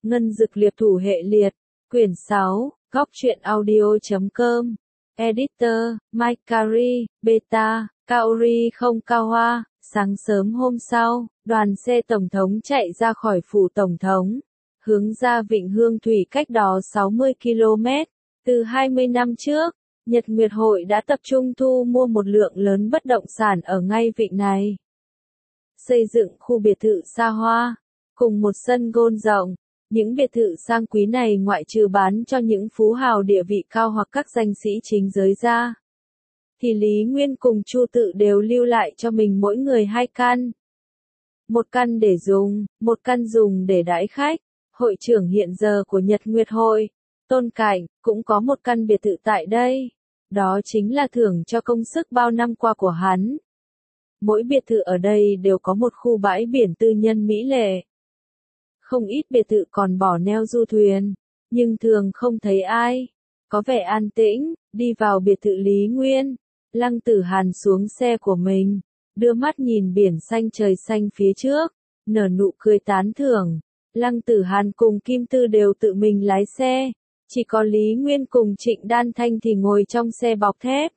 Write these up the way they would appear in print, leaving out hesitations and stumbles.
Ngân Dực Liệp Thủ Hệ Liệt, quyển 6, Góc truyện audio.com, Editor, Mike Carey, Beta, Kaori không cao hoa. Sáng sớm hôm sau, đoàn xe Tổng thống chạy ra khỏi phủ Tổng thống, hướng ra Vịnh Hương Thủy cách đó 60 km. Từ 20 năm trước, Nhật Nguyệt Hội đã tập trung thu mua một lượng lớn bất động sản ở ngay vịnh này. Xây dựng khu biệt thự xa hoa, cùng một sân golf rộng. Những biệt thự sang quý này ngoại trừ bán cho những phú hào địa vị cao hoặc các danh sĩ chính giới ra, thì Lý Nguyên cùng Chu Tự đều lưu lại cho mình mỗi người 2 căn. Một căn để dùng, một căn dùng để đãi khách. Hội trưởng hiện giờ của Nhật Nguyệt Hội, Tôn Cảnh, cũng có một căn biệt thự tại đây. Đó chính là thưởng cho công sức bao năm qua của hắn. Mỗi biệt thự ở đây đều có một khu bãi biển tư nhân mỹ lệ. Không ít biệt thự còn bỏ neo du thuyền, nhưng thường không thấy ai. Có vẻ an tĩnh. Đi vào biệt thự Lý Nguyên, Lăng Tử Hàn xuống xe của mình, đưa mắt nhìn biển xanh trời xanh phía trước, nở nụ cười tán thưởng. Lăng Tử Hàn cùng Kim Tư đều tự mình lái xe, chỉ có Lý Nguyên cùng Trịnh Đan Thanh thì ngồi trong xe bọc thép.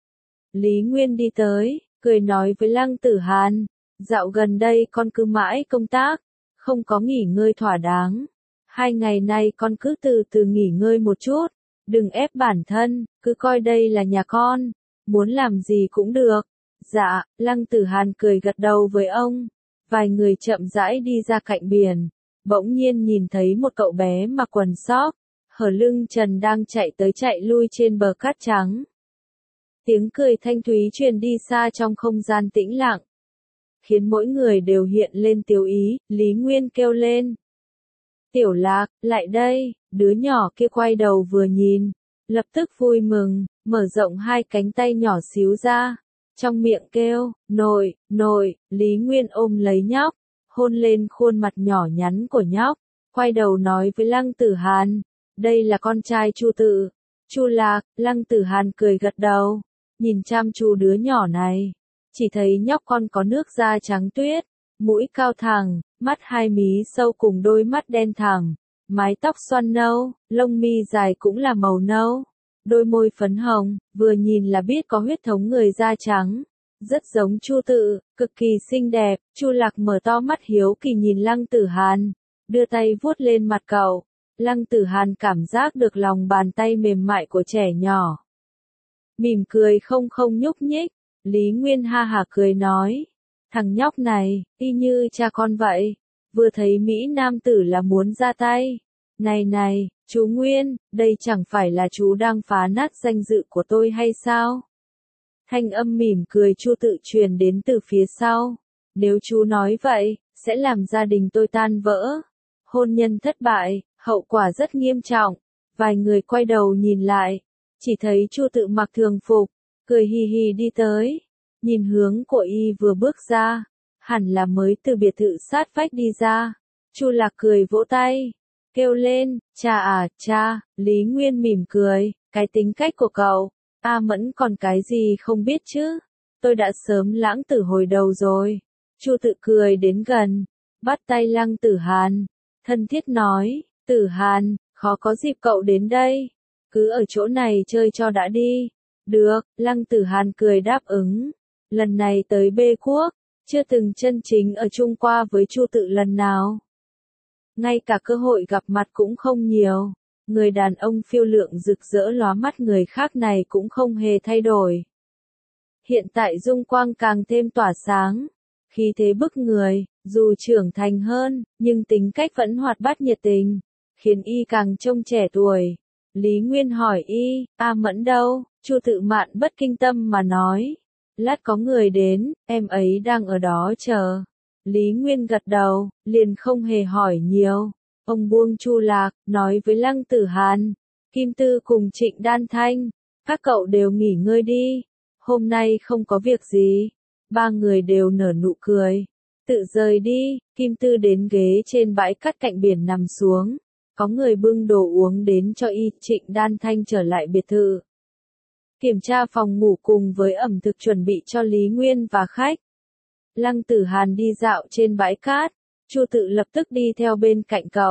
Lý Nguyên đi tới, cười nói với Lăng Tử Hàn, dạo gần đây con cứ mãi công tác, không có nghỉ ngơi thỏa đáng. 2 ngày nay con cứ từ từ nghỉ ngơi một chút, đừng ép bản thân, cứ coi đây là nhà con, muốn làm gì cũng được. Dạ, Lăng Tử Hàn cười gật đầu với ông. Vài người chậm rãi đi ra cạnh biển, bỗng nhiên nhìn thấy một cậu bé mặc quần sóc, hở lưng trần đang chạy tới chạy lui trên bờ cát trắng. Tiếng cười thanh thúy truyền đi xa trong không gian tĩnh lặng, khiến mỗi người đều hiện lên tiêu ý. Lý Nguyên kêu lên, Tiểu Lạc, lại đây. Đứa nhỏ kia quay đầu vừa nhìn, lập tức vui mừng, mở rộng 2 cánh tay nhỏ xíu ra, trong miệng kêu, nội, nội. Lý Nguyên ôm lấy nhóc, hôn lên khuôn mặt nhỏ nhắn của nhóc, quay đầu nói với Lăng Tử Hàn, đây là con trai Chu Tự. Chu Lạc. Lăng Tử Hàn cười gật đầu, nhìn chăm chú đứa nhỏ này, chỉ thấy nhóc con có nước da trắng tuyết, mũi cao thẳng, mắt 2 mí sâu cùng đôi mắt đen thẳm, mái tóc xoăn nâu, lông mi dài cũng là màu nâu, đôi môi phấn hồng, vừa nhìn là biết có huyết thống người da trắng, rất giống Chu Tự, cực kỳ xinh đẹp. Chu Lạc mở to mắt hiếu kỳ nhìn Lăng Tử Hàn, đưa tay vuốt lên mặt cậu. Lăng Tử Hàn cảm giác được lòng bàn tay mềm mại của trẻ nhỏ, mỉm cười không nhúc nhích. Lý Nguyên ha hả cười nói, thằng nhóc này, y như cha con vậy, vừa thấy Mỹ nam tử là muốn ra tay. Này này, chú Nguyên, đây chẳng phải là chú đang phá nát danh dự của tôi hay sao? Thanh âm mỉm cười Chu Tự truyền đến từ phía sau. Nếu chú nói vậy, sẽ làm gia đình tôi tan vỡ. Hôn nhân thất bại, hậu quả rất nghiêm trọng. Vài người quay đầu nhìn lại, chỉ thấy Chu Tự mặc thường phục, cười hì hì đi tới. Nhìn hướng của y vừa bước ra, hẳn là mới từ biệt thự sát vách đi ra. Chu Lạc cười vỗ tay, kêu lên, cha à, cha. Lý Nguyên mỉm cười, cái tính cách của cậu, A Mẫn còn cái gì không biết chứ, tôi đã sớm lãng tử hồi đầu rồi. Chu Tự cười đến gần, bắt tay Lăng Tử Hàn, thân thiết nói, Tử Hàn, khó có dịp cậu đến đây, cứ ở chỗ này chơi cho đã đi. Được. Lăng Tử Hàn cười đáp ứng. Lần này tới Bê Quốc, chưa từng chân chính ở chung qua với Chu Tự lần nào. Ngay cả cơ hội gặp mặt cũng không nhiều. Người đàn ông phiêu lượng rực rỡ lóa mắt người khác này cũng không hề thay đổi. Hiện tại dung quang càng thêm tỏa sáng, khí thế bức người, dù trưởng thành hơn, nhưng tính cách vẫn hoạt bát nhiệt tình, khiến y càng trông trẻ tuổi. Lý Nguyên hỏi y, A Mẫn đâu? Chu Tự Mạn bất kinh tâm mà nói, lát có người đến, em ấy đang ở đó chờ. Lý Nguyên gật đầu, liền không hề hỏi nhiều. Ông buông Chu Lạc, nói với Lăng Tử Hàn, Kim Tư cùng Trịnh Đan Thanh, các cậu đều nghỉ ngơi đi, hôm nay không có việc gì. 3 người đều nở nụ cười, tự rời đi. Kim Tư đến ghế trên bãi cát cạnh biển nằm xuống, có người bưng đồ uống đến cho y. Trịnh Đan Thanh trở lại biệt thự, kiểm tra phòng ngủ cùng với ẩm thực chuẩn bị cho Lý Nguyên và khách. Lăng Tử Hàn đi dạo trên bãi cát, Chu Tự lập tức đi theo bên cạnh cậu,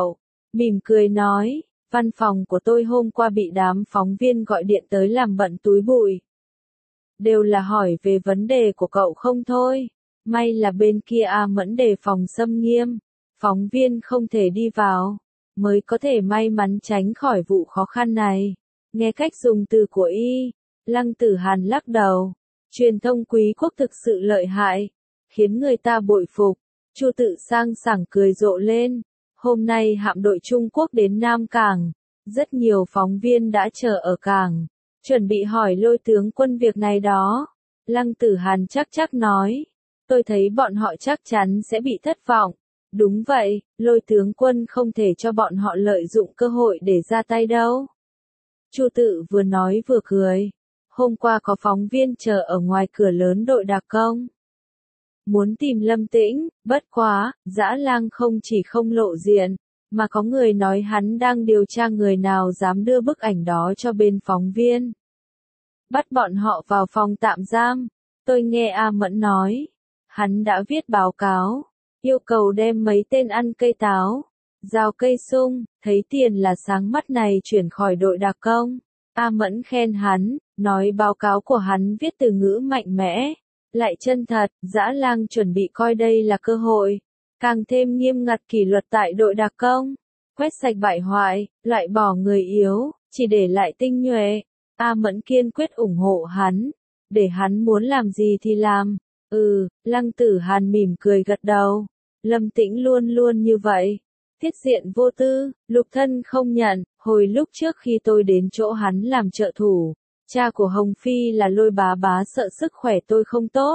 mỉm cười nói, văn phòng của tôi hôm qua bị đám phóng viên gọi điện tới làm bận túi bụi. Đều là hỏi về vấn đề của cậu không thôi. May là bên kia A Mẫn đề phòng xâm nghiêm, phóng viên không thể đi vào, mới có thể may mắn tránh khỏi vụ khó khăn này. Nghe cách dùng từ của y, Lăng Tử Hàn lắc đầu. Truyền thông quý quốc thực sự lợi hại, khiến người ta bội phục. Chu Tự sang sảng cười rộ lên. Hôm nay hạm đội Trung Quốc đến Nam Cảng, rất nhiều phóng viên đã chờ ở cảng, chuẩn bị hỏi Lôi tướng quân việc này đó. Lăng Tử Hàn chắc nói, tôi thấy bọn họ chắc chắn sẽ bị thất vọng. Đúng vậy, Lôi tướng quân không thể cho bọn họ lợi dụng cơ hội để ra tay đâu. Chu Tự vừa nói vừa cười. Hôm qua có phóng viên chờ ở ngoài cửa lớn đội đặc công, muốn tìm Lâm Tĩnh, bất quá, Dã Lang không chỉ không lộ diện, mà có người nói hắn đang điều tra người nào dám đưa bức ảnh đó cho bên phóng viên. Bắt bọn họ vào phòng tạm giam. Tôi nghe A Mẫn nói, hắn đã viết báo cáo, yêu cầu đem mấy tên ăn cây táo, rào cây sung, thấy tiền là sáng mắt này chuyển khỏi đội đặc công. A Mẫn khen hắn, nói báo cáo của hắn viết từ ngữ mạnh mẽ, lại chân thật. Dã Lang chuẩn bị coi đây là cơ hội, càng thêm nghiêm ngặt kỷ luật tại đội đặc công, quét sạch bại hoại, loại bỏ người yếu, chỉ để lại tinh nhuệ. A Mẫn kiên quyết ủng hộ hắn, để hắn muốn làm gì thì làm. Lăng Tử Hàn mỉm cười gật đầu. Lâm Tĩnh luôn luôn như vậy, thiết diện vô tư, lục thân không nhận. Hồi lúc trước khi tôi đến chỗ hắn làm trợ thủ, cha của Hồng Phi là Lôi bá bá sợ sức khỏe tôi không tốt,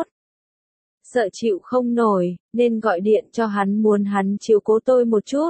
sợ chịu không nổi, nên gọi điện cho hắn muốn hắn chiếu cố tôi một chút.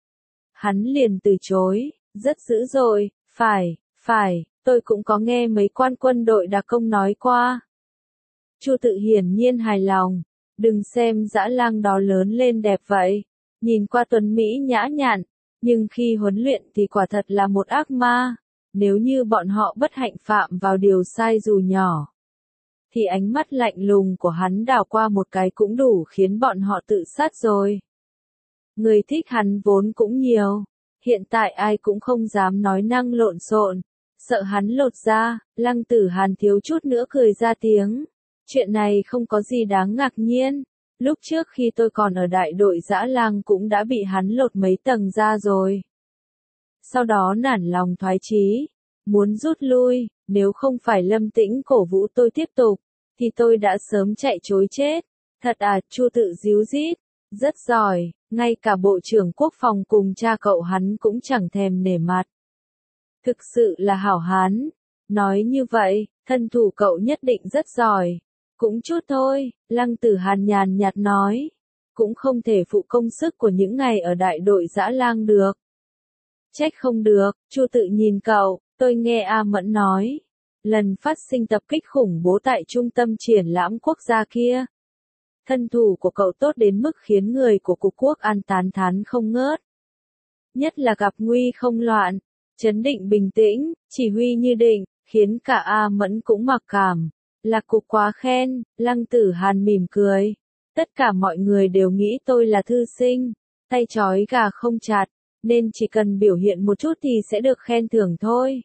Hắn liền từ chối, rất dữ dội. Phải, tôi cũng có nghe mấy quan quân đội đặc công nói qua. Chu Tự hiển nhiên hài lòng. Đừng xem Dã Lang đó lớn lên đẹp vậy, nhìn qua tuấn mỹ nhã nhặn, nhưng khi huấn luyện thì quả thật là một ác ma. Nếu như bọn họ bất hạnh phạm vào điều sai dù nhỏ, thì ánh mắt lạnh lùng của hắn đảo qua một cái cũng đủ khiến bọn họ tự sát rồi. Người thích hắn vốn cũng nhiều, hiện tại ai cũng không dám nói năng lộn xộn, sợ hắn lột da. Lăng Tử Hàn thiếu chút nữa cười ra tiếng. Chuyện này không có gì đáng ngạc nhiên. Lúc trước khi tôi còn ở đại đội Dã Lang cũng đã bị hắn lột mấy tầng da rồi. Sau đó nản lòng thoái chí, muốn rút lui. Nếu không phải Lâm Tĩnh cổ vũ tôi tiếp tục, thì tôi đã sớm chạy trối chết. Thật à? Chu Tự díu dít. Rất giỏi, ngay cả Bộ trưởng Quốc phòng cùng cha cậu hắn cũng chẳng thèm nể mặt. Thực sự là hảo hán. Nói như vậy, thân thủ cậu nhất định rất giỏi. Cũng chút thôi, Lăng Tử Hàn nhàn nhạt nói. Cũng không thể phụ công sức của những ngày ở đại đội Dã Lang được. Trách không được. Chu Tự nhìn cậu. Tôi nghe A Mẫn nói, lần phát sinh tập kích khủng bố tại trung tâm triển lãm quốc gia kia, thân thủ của cậu tốt đến mức khiến người của Cục Quốc An tán thán không ngớt. Nhất là gặp nguy không loạn, trấn định bình tĩnh, chỉ huy như định, khiến cả A Mẫn cũng mặc cảm. Lạc Cục quá khen. Lăng Tử Hàn mỉm cười. Tất cả mọi người đều nghĩ tôi là thư sinh, tay trói gà không chặt, nên chỉ cần biểu hiện một chút thì sẽ được khen thưởng thôi.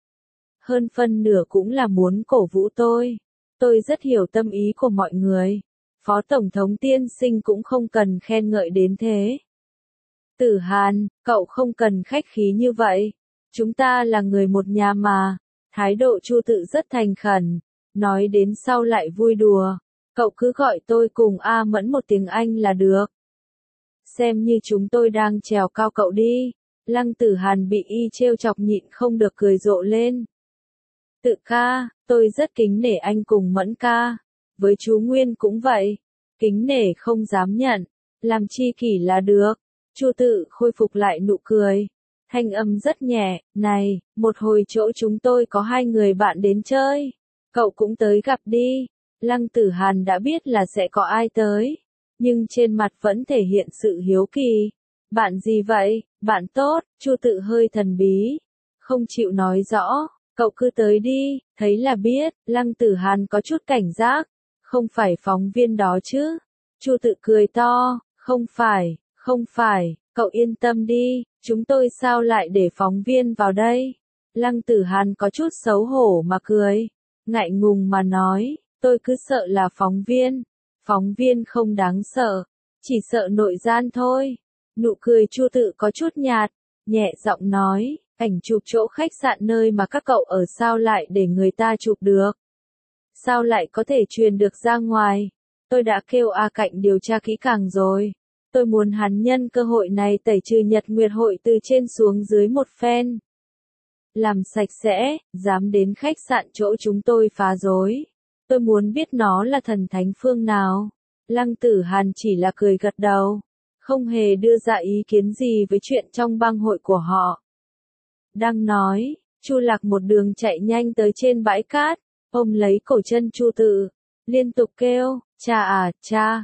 Hơn phân nửa cũng là muốn cổ vũ tôi. Tôi rất hiểu tâm ý của mọi người. Phó Tổng thống tiên sinh cũng không cần khen ngợi đến thế. Tử Hàn, cậu không cần khách khí như vậy. Chúng ta là người một nhà mà. Thái độ Chu Tự rất thành khẩn. Nói đến sau lại vui đùa. Cậu cứ gọi tôi cùng A Mẫn một tiếng Anh là được. Xem như chúng tôi đang trèo cao cậu đi. Lăng Tử Hàn bị y trêu chọc nhịn không được cười rộ lên. Tự ca, tôi rất kính nể anh cùng Mẫn ca. Với chú Nguyên cũng vậy. Kính nể không dám nhận. Làm chi kỷ là được. Chu Tự khôi phục lại nụ cười. Thanh âm rất nhẹ. Này, một hồi chỗ chúng tôi có 2 người bạn đến chơi. Cậu cũng tới gặp đi. Lăng Tử Hàn đã biết là sẽ có ai tới, nhưng trên mặt vẫn thể hiện sự hiếu kỳ. Bạn gì vậy? Bạn tốt. Chu Tự hơi thần bí, không chịu nói rõ. Cậu cứ tới đi, thấy là biết. Lăng Tử Hàn có chút cảnh giác. Không phải phóng viên đó chứ? Chu Tự cười to. Không phải. Cậu yên tâm đi, chúng tôi sao lại để phóng viên vào đây? Lăng Tử Hàn có chút xấu hổ mà cười, ngại ngùng mà nói, tôi cứ sợ là phóng viên không đáng sợ, chỉ sợ nội gian thôi. Nụ cười Chu Tự có chút nhạt, nhẹ giọng nói, ảnh chụp chỗ khách sạn nơi mà các cậu ở sao lại để người ta chụp được? Sao lại có thể truyền được ra ngoài? Tôi đã kêu A Cạnh điều tra kỹ càng rồi. Tôi muốn hắn nhân cơ hội này tẩy trừ Nhật Nguyệt hội từ trên xuống dưới một phen. Làm sạch sẽ, dám đến khách sạn chỗ chúng tôi phá rối. Tôi muốn biết nó là thần thánh phương nào. Lăng Tử Hàn chỉ là cười gật đầu, không hề đưa ra ý kiến gì với chuyện trong bang hội của họ. Đang nói, Chu Lạc một đường chạy nhanh tới trên bãi cát, ôm lấy cổ chân Chu Tự, liên tục kêu, cha à, cha,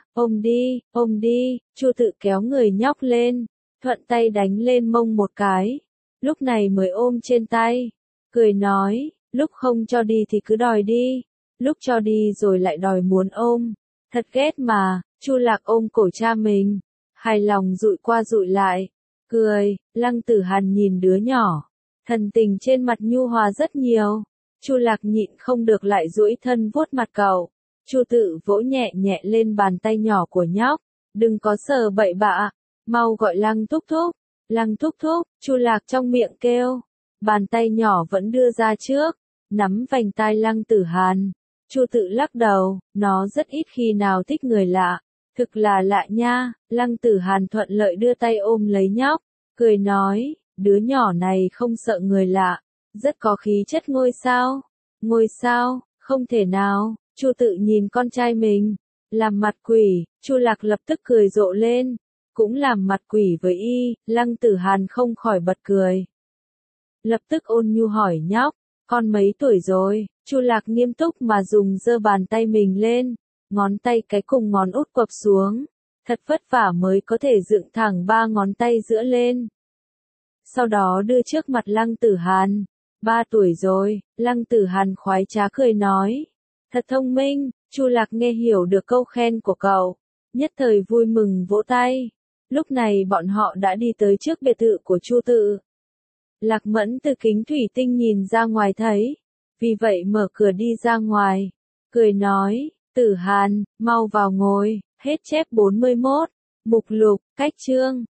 ôm đi, Chu Tự kéo người nhóc lên, thuận tay đánh lên mông một cái, lúc này mới ôm trên tay, cười nói, lúc không cho đi thì cứ đòi đi, lúc cho đi rồi lại đòi muốn ôm, thật ghét mà. Chu Lạc ôm cổ cha mình, hài lòng dụi qua dụi lại, cười. Lăng Tử Hàn nhìn đứa nhỏ, thần tình trên mặt nhu hòa rất nhiều. Chu Lạc nhịn không được lại duỗi thân vuốt mặt cậu. Chu Tự vỗ nhẹ nhẹ lên bàn tay nhỏ của nhóc, đừng có sờ bậy bạ, mau gọi Lăng thúc thúc. Lăng thúc thúc, Chu Lạc trong miệng kêu, bàn tay nhỏ vẫn đưa ra trước, nắm vành tai Lăng Tử Hàn. Chu Tự lắc đầu, nó rất ít khi nào thích người lạ, thực là lạ nha. Lăng Tử Hàn thuận lợi đưa tay ôm lấy nhóc, cười nói, đứa nhỏ này không sợ người lạ, rất có khí chất ngôi sao. Ngôi sao, không thể nào. Chu Tự nhìn con trai mình, làm mặt quỷ. Chu Lạc lập tức cười rộ lên, cũng làm mặt quỷ với y. Lăng Tử Hàn không khỏi bật cười, lập tức ôn nhu hỏi nhóc, con mấy tuổi rồi? Chu Lạc nghiêm túc mà dùng giơ bàn tay mình lên, ngón tay cái cùng ngón út quặp xuống, thật vất vả mới có thể dựng thẳng ba ngón tay giữa lên. Sau đó đưa trước mặt Lăng Tử Hàn, 3 tuổi rồi. Lăng Tử Hàn khoái trá cười nói, thật thông minh. Chu Lạc nghe hiểu được câu khen của cậu, nhất thời vui mừng vỗ tay. Lúc này bọn họ đã đi tới trước biệt thự của Chu Tự. Lạc Mẫn từ kính thủy tinh nhìn ra ngoài thấy, vì vậy mở cửa đi ra ngoài, cười nói, Tử Hàn, mau vào ngồi. Hết chép 41, mục lục, cách chương.